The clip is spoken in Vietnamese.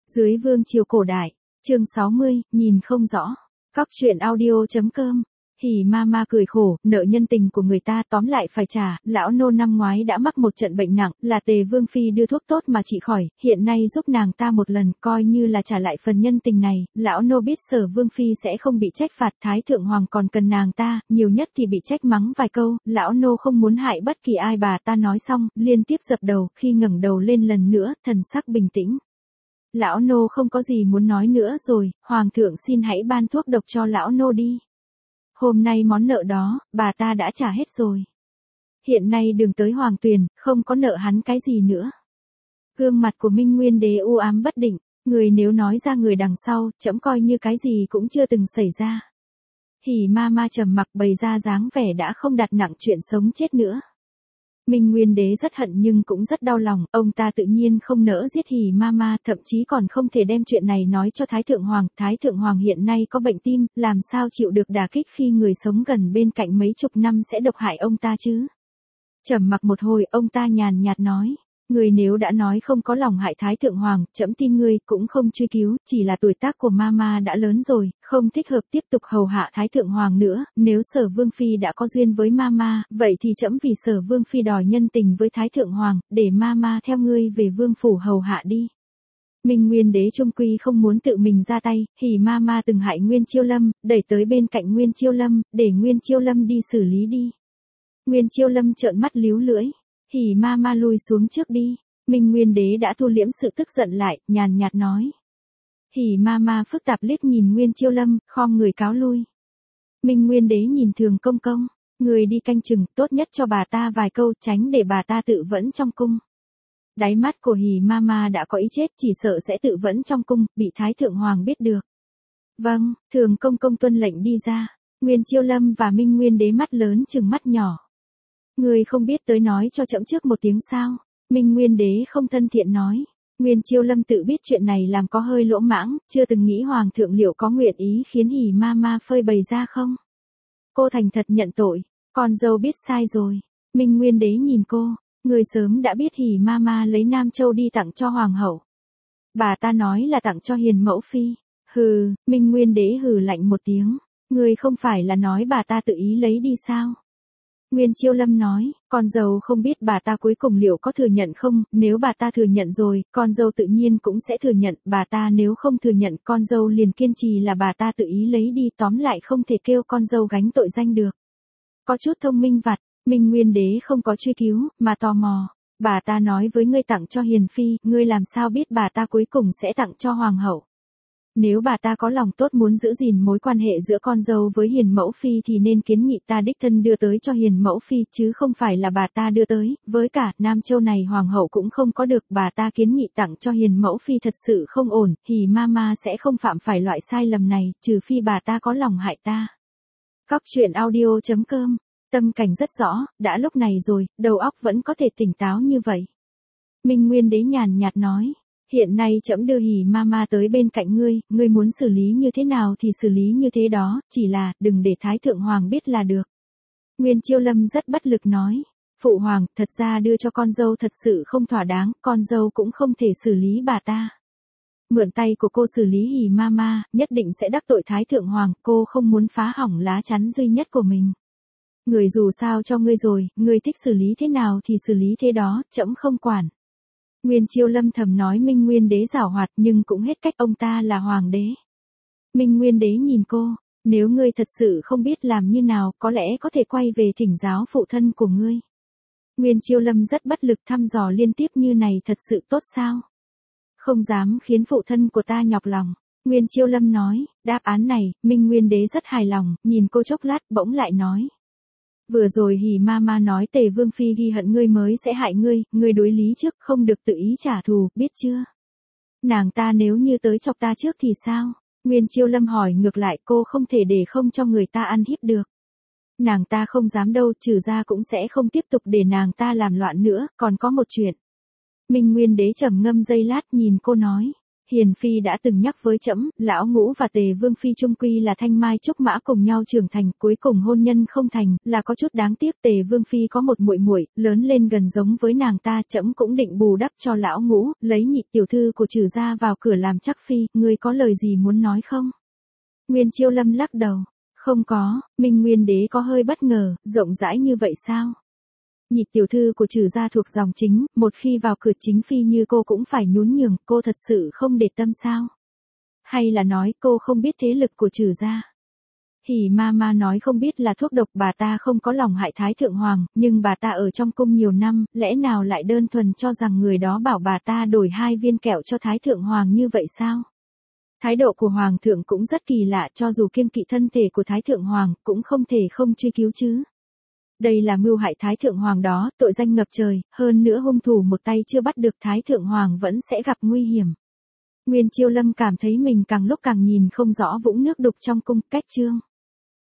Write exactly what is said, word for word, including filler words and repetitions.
Dưới vương triều cổ đại, chương sáu mươi, nhìn không rõ. Các chuyện audio chấm com. Hỉ Mama cười khổ, nợ nhân tình của người ta tóm lại phải trả, lão nô năm ngoái đã mắc một trận bệnh nặng, là Tề Vương Phi đưa thuốc tốt mà trị khỏi, hiện nay giúp nàng ta một lần, coi như là trả lại phần nhân tình này, lão nô biết Sở Vương Phi sẽ không bị trách phạt, Thái Thượng Hoàng còn cần nàng ta, nhiều nhất thì bị trách mắng vài câu, lão nô không muốn hại bất kỳ ai. Bà ta nói xong, liên tiếp dập đầu, khi ngẩng đầu lên lần nữa, thần sắc bình tĩnh. Lão nô không có gì muốn nói nữa rồi, Hoàng thượng xin hãy ban thuốc độc cho lão nô đi. Hôm nay món nợ đó, bà ta đã trả hết rồi. Hiện nay đường tới Hoàng Tuyền, không có nợ hắn cái gì nữa. Gương mặt của Minh Nguyên Đế u ám bất định, người nếu nói ra người đằng sau, trẫm coi như cái gì cũng chưa từng xảy ra. Hỉ Mama trầm mặc bày ra dáng vẻ đã không đặt nặng chuyện sống chết nữa. Minh Nguyên Đế rất hận nhưng cũng rất đau lòng, ông ta tự nhiên không nỡ giết Hỉ Mama, thậm chí còn không thể đem chuyện này nói cho Thái Thượng Hoàng. Thái Thượng Hoàng hiện nay có bệnh tim, làm sao chịu được đả kích khi người sống gần bên cạnh mấy chục năm sẽ độc hại ông ta chứ? Trầm mặc một hồi, ông ta nhàn nhạt nói. Người nếu đã nói không có lòng hại Thái Thượng Hoàng, trẫm tin ngươi, cũng không truy cứu, chỉ là tuổi tác của Mama đã lớn rồi, không thích hợp tiếp tục hầu hạ Thái Thượng Hoàng nữa, nếu Sở Vương Phi đã có duyên với Mama, vậy thì trẫm vì Sở Vương Phi đòi nhân tình với Thái Thượng Hoàng, để Mama theo ngươi về Vương Phủ hầu hạ đi. Minh Nguyên Đế trung quy không muốn tự mình ra tay, Hỉ Mama từng hại Nguyên Chiêu Lâm, đẩy tới bên cạnh Nguyên Chiêu Lâm, để Nguyên Chiêu Lâm đi xử lý đi. Nguyên Chiêu Lâm trợn mắt líu lưỡi. Hỉ Mama lui xuống trước đi. Minh Nguyên Đế đã thu liễm sự tức giận lại, nhàn nhạt nói. Hỉ Mama phức tạp liếc nhìn Nguyên Chiêu Lâm, khom người cáo lui. Minh Nguyên Đế nhìn Thường Công Công, người đi canh chừng, tốt nhất cho bà ta vài câu, tránh để bà ta tự vẫn trong cung. Đáy mắt của Hỉ Mama đã có ý chết, chỉ sợ sẽ tự vẫn trong cung, bị Thái Thượng Hoàng biết được. Vâng, Thường Công Công tuân lệnh đi ra. Nguyên Chiêu Lâm và Minh Nguyên Đế mắt lớn chừng mắt nhỏ. Người không biết tới nói cho trẫm trước một tiếng sao? Minh Nguyên Đế không thân thiện nói. Nguyên Chiêu Lâm tự biết chuyện này làm có hơi lỗ mãng, chưa từng nghĩ Hoàng thượng liệu có nguyện ý khiến Hỉ Mama phơi bày ra không? Cô thành thật nhận tội, con dâu biết sai rồi. Minh Nguyên Đế nhìn cô, người sớm đã biết Hỉ Mama lấy Nam Châu đi tặng cho Hoàng hậu. Bà ta nói là tặng cho Hiền Mẫu Phi. Hừ, Minh Nguyên Đế hừ lạnh một tiếng. Người không phải là nói bà ta tự ý lấy đi sao? Nguyên Chiêu Lâm nói, con dâu không biết bà ta cuối cùng liệu có thừa nhận không, nếu bà ta thừa nhận rồi, con dâu tự nhiên cũng sẽ thừa nhận, bà ta nếu không thừa nhận, con dâu liền kiên trì là bà ta tự ý lấy đi, tóm lại không thể kêu con dâu gánh tội danh được. Có chút thông minh vặt, Minh Nguyên Đế không có truy cứu, mà tò mò. Bà ta nói với ngươi tặng cho Hiền Phi, ngươi làm sao biết bà ta cuối cùng sẽ tặng cho Hoàng hậu? Nếu bà ta có lòng tốt muốn giữ gìn mối quan hệ giữa con dâu với Hiền Mẫu Phi thì nên kiến nghị ta đích thân đưa tới cho Hiền Mẫu Phi chứ không phải là bà ta đưa tới, với cả Nam Châu này Hoàng hậu cũng không có được, bà ta kiến nghị tặng cho Hiền Mẫu Phi thật sự không ổn, Hỉ Mama sẽ không phạm phải loại sai lầm này, trừ phi bà ta có lòng hại ta. Các chuyện audio chấm com, tâm cảnh rất rõ, đã lúc này rồi, đầu óc vẫn có thể tỉnh táo như vậy. Minh Nguyên Đế nhàn nhạt nói. Hiện nay trẫm đưa Hỉ Mama tới bên cạnh ngươi, ngươi muốn xử lý như thế nào thì xử lý như thế đó, chỉ là, đừng để Thái Thượng Hoàng biết là được. Nguyên Chiêu Lâm rất bất lực nói, Phụ Hoàng, thật ra đưa cho con dâu thật sự không thỏa đáng, con dâu cũng không thể xử lý bà ta. Mượn tay của cô xử lý Hỉ Mama, nhất định sẽ đắc tội Thái Thượng Hoàng, cô không muốn phá hỏng lá chắn duy nhất của mình. Người dù sao cho ngươi rồi, ngươi thích xử lý thế nào thì xử lý thế đó, trẫm không quản. Nguyên Chiêu Lâm thầm nói Minh Nguyên Đế giảo hoạt nhưng cũng hết cách, ông ta là Hoàng đế. Minh Nguyên Đế nhìn cô, nếu ngươi thật sự không biết làm như nào, có lẽ có thể quay về thỉnh giáo phụ thân của ngươi. Nguyên Chiêu Lâm rất bất lực, thăm dò liên tiếp như này thật sự tốt sao? Không dám khiến phụ thân của ta nhọc lòng. Nguyên Chiêu Lâm nói, đáp án này, Minh Nguyên Đế rất hài lòng, nhìn cô chốc lát bỗng lại nói. Vừa rồi Hỉ Mama nói Tề Vương Phi ghi hận ngươi mới sẽ hại ngươi, ngươi đối lý trước không được tự ý trả thù, biết chưa? Nàng ta nếu như tới chọc ta trước thì sao? Nguyên Chiêu Lâm hỏi ngược lại, cô không thể để không cho người ta ăn hiếp được. Nàng ta không dám đâu, trừ ra cũng sẽ không tiếp tục để nàng ta làm loạn nữa, còn có một chuyện. Minh Nguyên Đế trầm ngâm giây lát nhìn cô nói. Hiền phi đã từng nhắc với trẫm, lão Ngũ và Tề Vương phi chung quy là thanh mai trúc mã cùng nhau trưởng thành, cuối cùng hôn nhân không thành, là có chút đáng tiếc. Tề Vương phi có một muội muội, lớn lên gần giống với nàng ta, trẫm cũng định bù đắp cho lão Ngũ, lấy nhị tiểu thư của Trừ gia vào cửa làm chắc phi, ngươi có lời gì muốn nói không? Nguyên Chiêu Lâm lắc đầu, không có. Minh Nguyên đế có hơi bất ngờ, rộng rãi như vậy sao? Nhị tiểu thư của Trừ gia thuộc dòng chính, một khi vào cửa chính phi như cô cũng phải nhún nhường, cô thật sự không để tâm sao? Hay là nói cô không biết thế lực của Trừ gia? Hỉ ma ma nói không biết là thuốc độc, bà ta không có lòng hại Thái Thượng Hoàng, nhưng bà ta ở trong cung nhiều năm, lẽ nào lại đơn thuần cho rằng người đó bảo bà ta đổi hai viên kẹo cho Thái Thượng Hoàng như vậy sao? Thái độ của Hoàng thượng cũng rất kỳ lạ, cho dù kiêng kỵ thân thể của Thái Thượng Hoàng, cũng không thể không truy cứu chứ. Đây là mưu hại Thái Thượng Hoàng đó, tội danh ngập trời, hơn nữa hung thủ một tay chưa bắt được, Thái Thượng Hoàng vẫn sẽ gặp nguy hiểm. Nguyên Chiêu Lâm cảm thấy mình càng lúc càng nhìn không rõ vũng nước đục trong cung. Cách chương